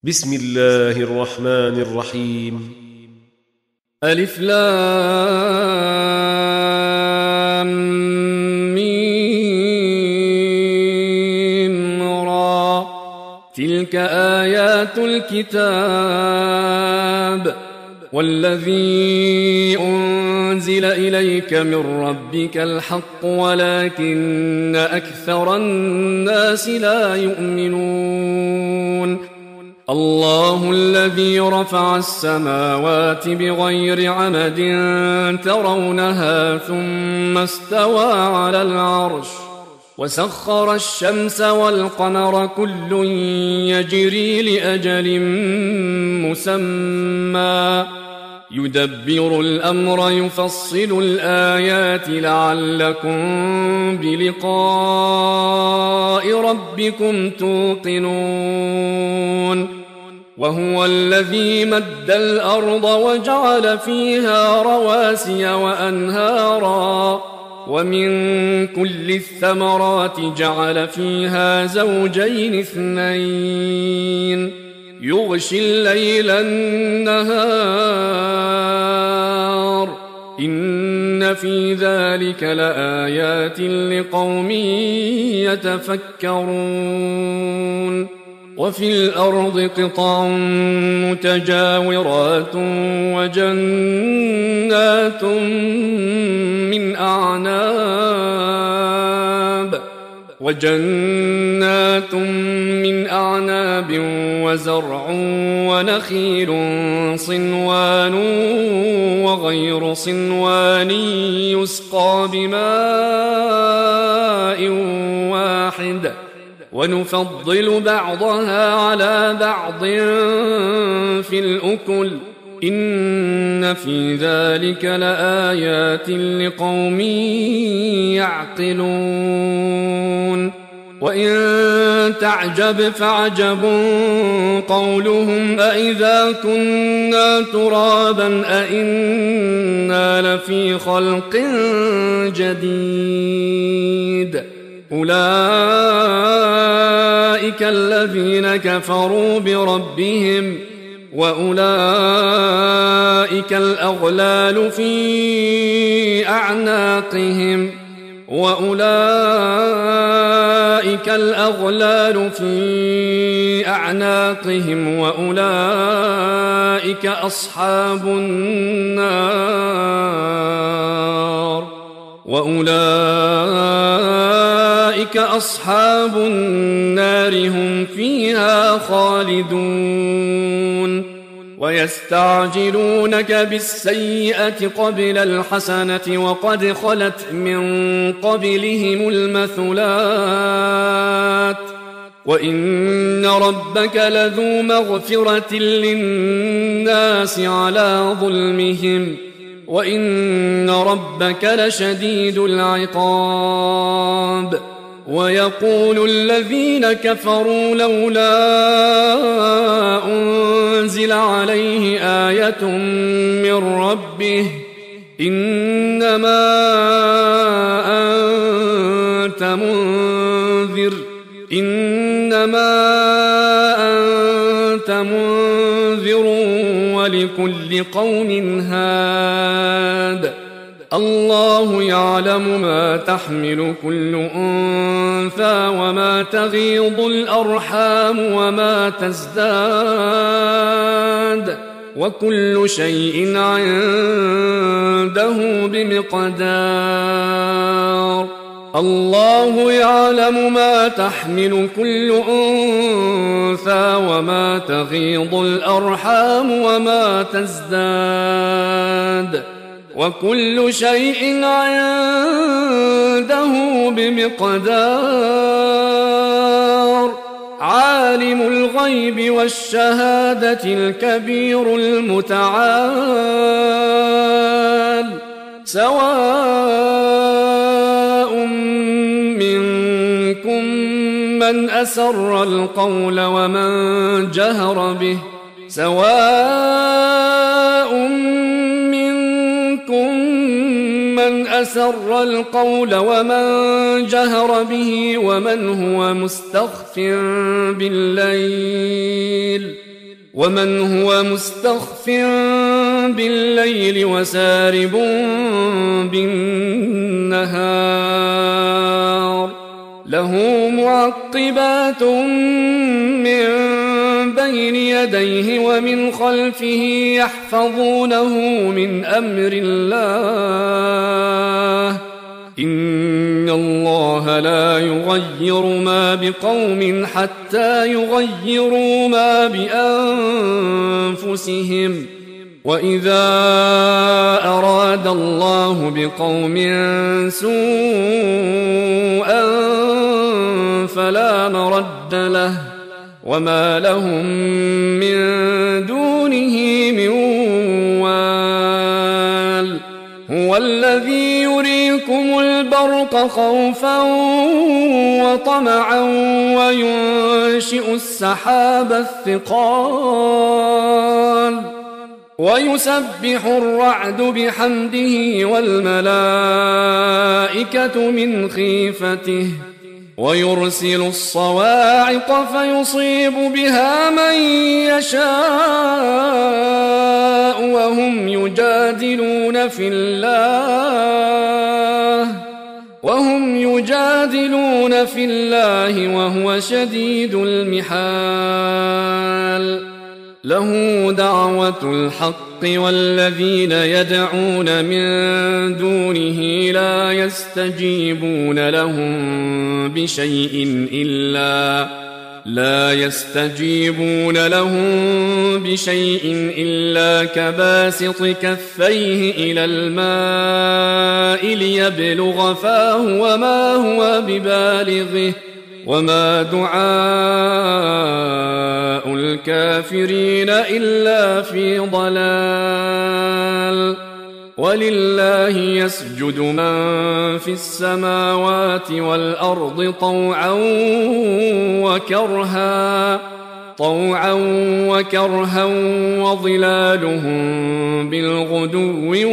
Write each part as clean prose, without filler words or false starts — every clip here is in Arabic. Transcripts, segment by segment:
بسم الله الرحمن الرحيم. ألف لام ميم را. تلك آيات الكتاب والذي أنزل إليك من ربك الحق ولكن أكثر الناس لا يؤمنون. الله الذي رفع السماوات بغير عمد ترونها ثم استوى على العرش وسخر الشمس والقمر كل يجري لأجل مسمى يدبر الأمر يفصل الآيات لعلكم بلقاء ربكم توقنون. وهو الذي مد الأرض وجعل فيها رواسي وأنهارا ومن كل الثمرات جعل فيها زوجين اثنين يغشي الليل النهار إن في ذلك لآيات لقوم يتفكرون. وفي الأرض قطع متجاورات وجنات من أعناب وزرع ونخيل صنوان وغير صنوان يسقى بماء واحد ونفضل بعضها على بعض في الأكل إن في ذلك لآيات لقوم يعقلون. وإن تعجب فعجب قولهم أإذا كنا ترابا أإنا لفي خلق جديد أولئك الذين كفروا بربهم وأولئك الأغلال في أعناقهم وأولئك أصحاب النار هم فيها خالدون. ويستعجلونك بالسيئة قبل الحسنة وقد خلت من قبلهم المثلات وإن ربك لذو مغفرة للناس على ظلمهم وإن ربك لشديد العقاب. ويقول الذين كفروا لولا أنزل عليه آية من ربه إنما أنت منذر ولكل قوم هاد. الله يعلم ما تحمل كل أنثى وما تغيض الأرحام وما تزداد وكل شيء عنده بمقدار. الله يعلم ما تحمل كل أنثى وما تغيض الأرحام وما تزداد وكل شيء عنده بمقدار. عالم الغيب والشهادة الكبير المتعال سواء منكم من أسر القول ومن جهر به ومن هو مستخف بالليل ومن هو مستخف بالليل وسارب بالنهار له معقبات من بين يديه ومن خلفه يحفظونه من أمر الله إن الله لا يغير ما بقوم حتى يغيروا ما بأنفسهم وإذا أراد الله بقوم سوءا فلا مرد له وما لهم من دونه من وال هو الذي يريكم البرق خوفا وطمعا وينشئ السحاب الثقال ويسبح الرعد بحمده والملائكة من خيفته ويرسل الصواعق فيصيب بها من يشاء وهم يجادلون في الله وهو شديد المحال له دعوة الحق والذين يدعون من دونه لا يستجيبون لهم بشيء إلا كباسط كفيه إلى الماء ليبلغ فاه وما هو ببالغه وما دعاء الكافرين إلا في ضلال ولله يسجد من في السماوات والأرض طوعا وكرها وظلالهم بالغدو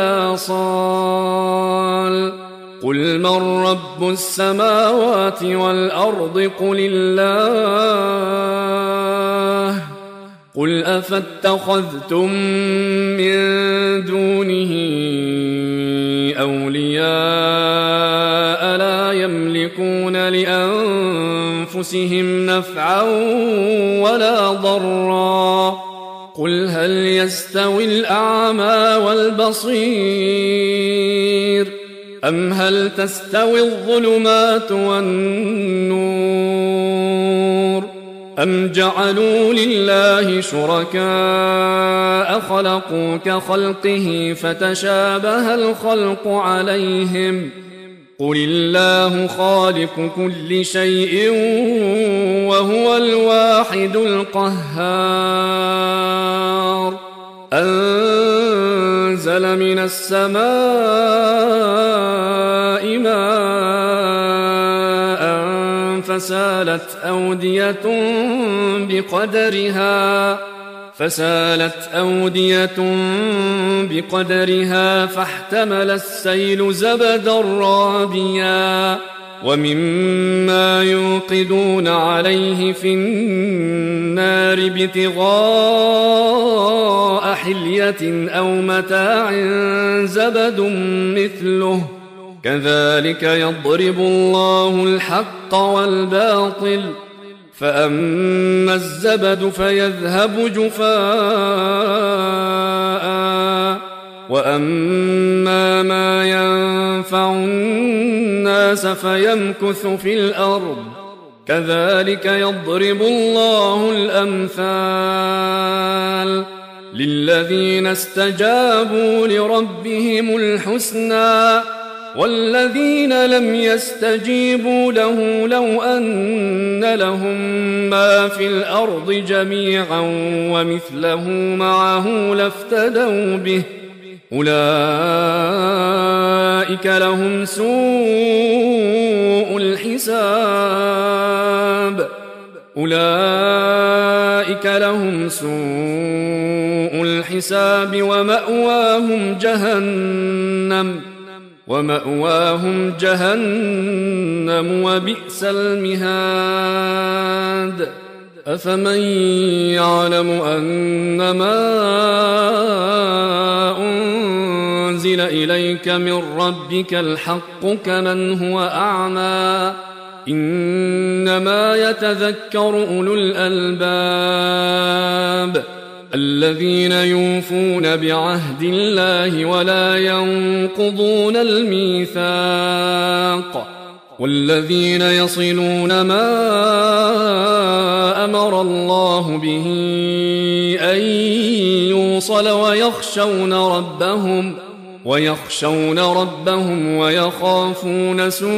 والآصال قل من رب السماوات والأرض قل الله قل أفاتخذتم من دونه أولياء لا يملكون لأنفسهم نفعا ولا ضرا قل هل يستوي الأعمى والبصير أم هل تستوي الظلمات والنور أم جعلوا لله شركاء خلقوا كخلقه فتشابه الخلق عليهم قل الله خالق كل شيء وهو الواحد القهار أنزل من السماء ماء فسالت أودية بقدرها فاحتمل السيل زبدا رابيا ومما يوقدون عليه في النار ابتغاء حلية أو متاع زبد مثله كذلك يضرب الله الحق والباطل فأما الزبد فيذهب جفاء وأما ما ينفع الناس فيمكث في الأرض كذلك يضرب الله الأمثال للذين استجابوا لربهم الحسنى والذين لم يستجيبوا له لو أن لهم ما في الأرض جميعا ومثله معه لافتدوا به أولئك لهم سوء الحساب ومأواهم جهنم وبئس المهاد أفمن يعلم أنما أنزل إليك من ربك الحق كمن هو أعمى إنما يتذكر أولو الألباب الذين يوفون بعهد الله ولا ينقضون الميثاق والذين يصلون ما أمر الله به أن يوصل ويخشون ربهم ويخافون سوء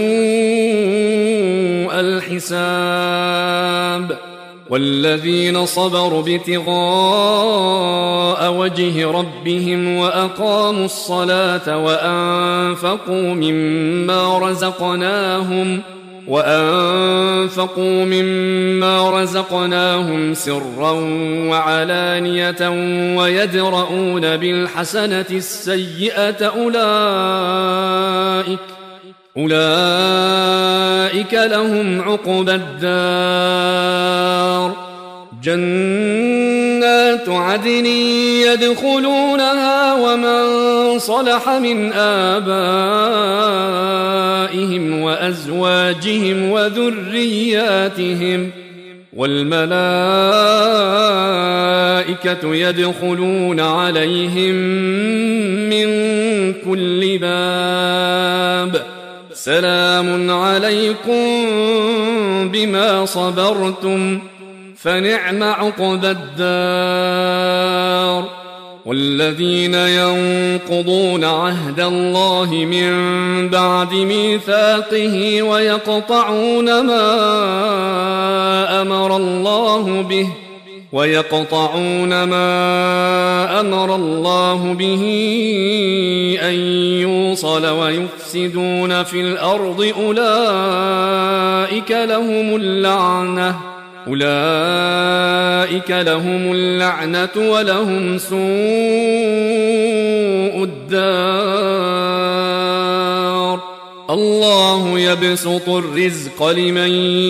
الحساب والذين صبروا ابتغاء وجه ربهم وأقاموا الصلاة وأنفقوا مما رزقناهم سرا وعلانية ويدرؤون بالحسنة السيئة أولئك لهم عقبى الدار جنات عدن يدخلونها ومن صلح من آبائهم وأزواجهم وذرياتهم والملائكة يدخلون عليهم من كل باب سلام عليكم بما صبرتم فنعم عقبى الدار والذين ينقضون عهد الله من بعد ميثاقه ويقطعون ما أمر الله به أن يوصل ويفسدون في الأرض أولئك لهم اللعنة ولهم سوء الدار الله يبسط الرزق لمن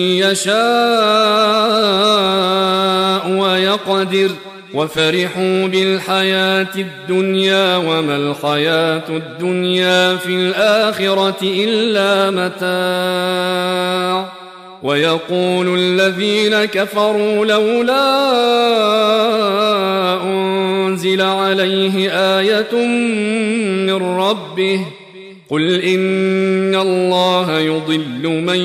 يشاء ويقدر وفرحوا بالحياة الدنيا وما الحياة الدنيا في الآخرة إلا متاع ويقول الذين كفروا لولا أنزل عليه آية من ربه قل إن الله يضل من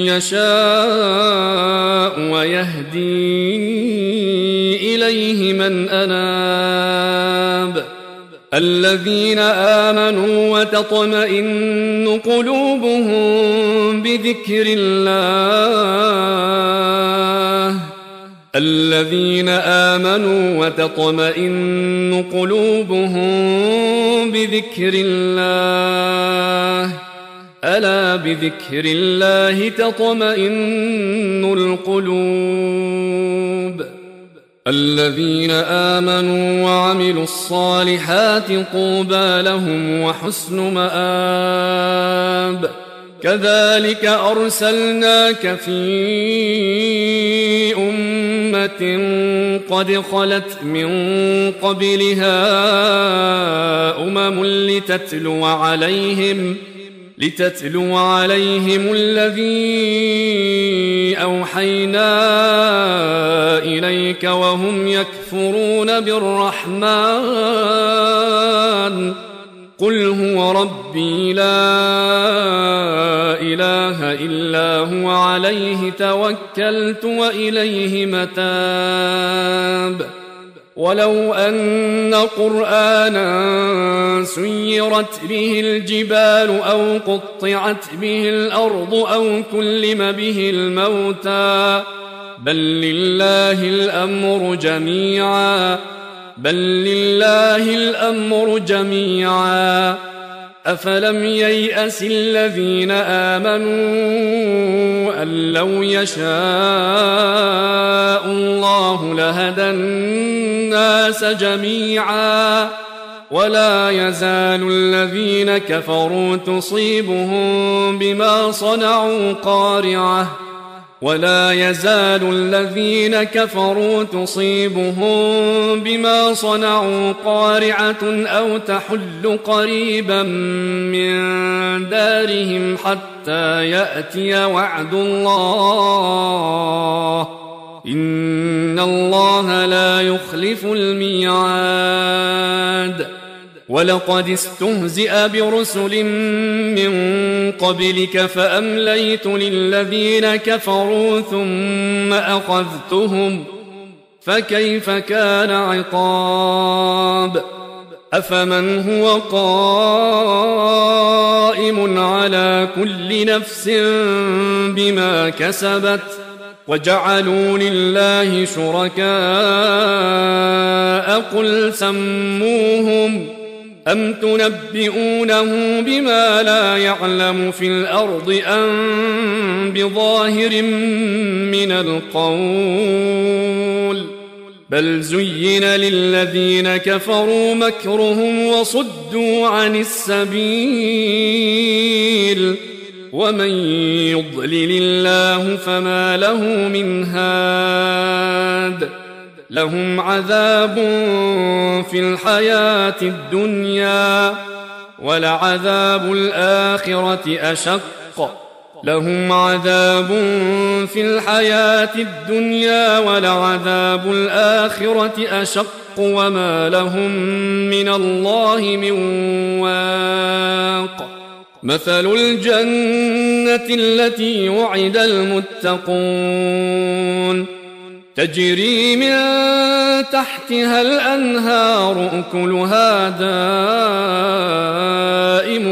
يشاء ويهدي إليه من أناب الذين آمنوا وتطمئن قلوبهم بذكر الله ألا بذكر الله تطمئن القلوب الذين آمنوا وعملوا الصالحات طوبى لهم وحسن مآب كذلك أرسلناك في أمة قد خلت من قبلها لتتلو عليهم الذي أوحينا إليك وهم يكفرون بالرحمن قل هو ربي لا إله إلا هو عليه توكلت وإليه متاب ولو أن قرآنا سيرت به الجبال أو قطعت به الأرض أو كلم به الموتى بل لله الأمر جميعا أفلم ييأس الذين آمنوا أن لو يشاء الله لهدى الناس جميعا ولا يزال الذين كفروا تصيبهم بما صنعوا قارعة ولا يزال الذين كفروا تصيبهم بما صنعوا قارعة أو تحل قريبا من دارهم حتى يأتي وعد الله إن الله لا يخلف الميعاد ولقد استهزئ برسل من قبلك فأمليت للذين كفروا ثم أخذتهم فكيف كان عقاب أفمن هو قائم على كل نفس بما كسبت وجعلوا لله شركاء قل سموهم أم تنبئونه بما لا يعلم في الأرض أم بظاهر من القول بل زين للذين كفروا مكرهم وصدوا عن السبيل ومن يضلل الله فما له من هاد لهم عذاب في الحياة الدنيا ولعذاب الآخرة أشق لهم عذاب في الحياة الدنيا ولعذاب الآخرة أشق وما لهم من الله من واق مثل الجنة التي وعد المتقون تجري من تحتها الأنهار أكلها دائم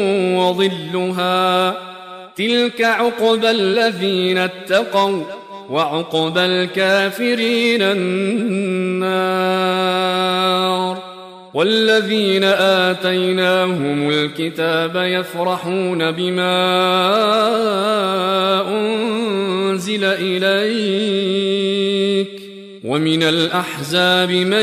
وظلها تلك عقبى الذين اتقوا وعقبى الكافرين النار والذين آتيناهم الكتاب يفرحون بما أنزل إليك ومن الأحزاب من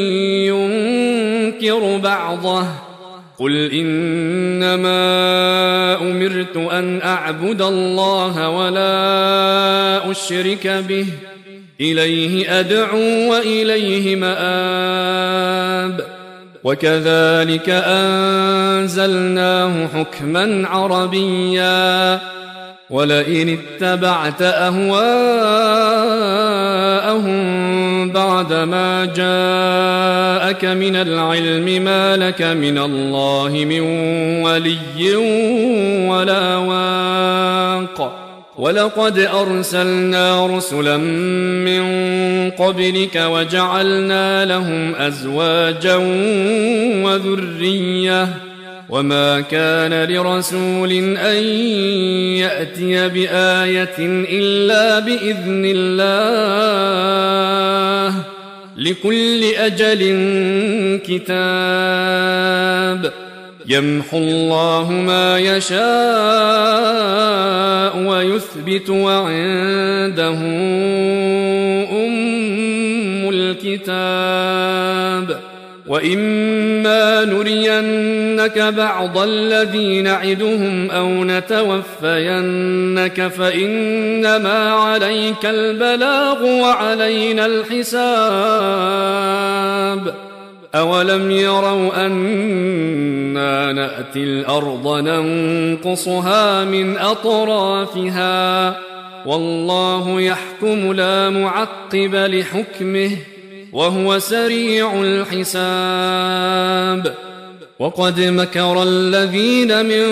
ينكر بعضه قل إنما أمرت أن أعبد الله ولا أشرك به إليه أدعو وإليه مآب وكذلك أنزلناه حكما عربيا ولئن اتبعت أهواءهم بعدما جاءك من العلم ما لك من الله من ولي ولا واق ولقد أرسلنا رسلا من قبلك وجعلنا لهم أزواجا وذرية وما كان لرسول أن يأتي بآية إلا بإذن الله لكل أجل كتاب يمحو الله ما يشاء ويثبت وعنده أم الكتاب وإما نرينك بعض الذي نعدهم أو نتوفينك فإنما عليك البلاغ وعلينا الحساب أولم يروا أنا نأتي الأرض ننقصها من أطرافها والله يحكم لا معقب لحكمه وهو سريع الحساب وقد مكر الذين من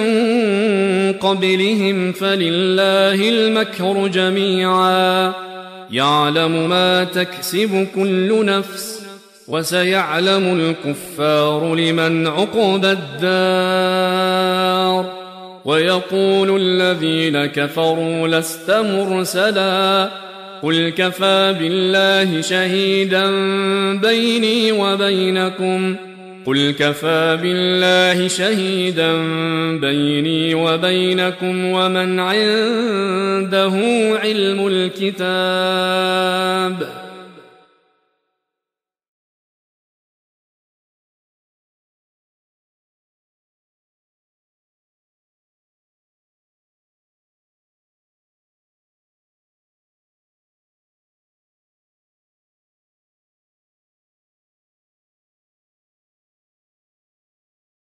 قبلهم فلله المكر جميعا يعلم ما تكسب كل نفس وسيعلم الكفار لمن عقبى الدار ويقول الذين كفروا لست مرسلا قل كفى بالله شهيدا بيني وبينكم قل كفى بالله شهيدا بيني وبينكم ومن عنده علم الكتاب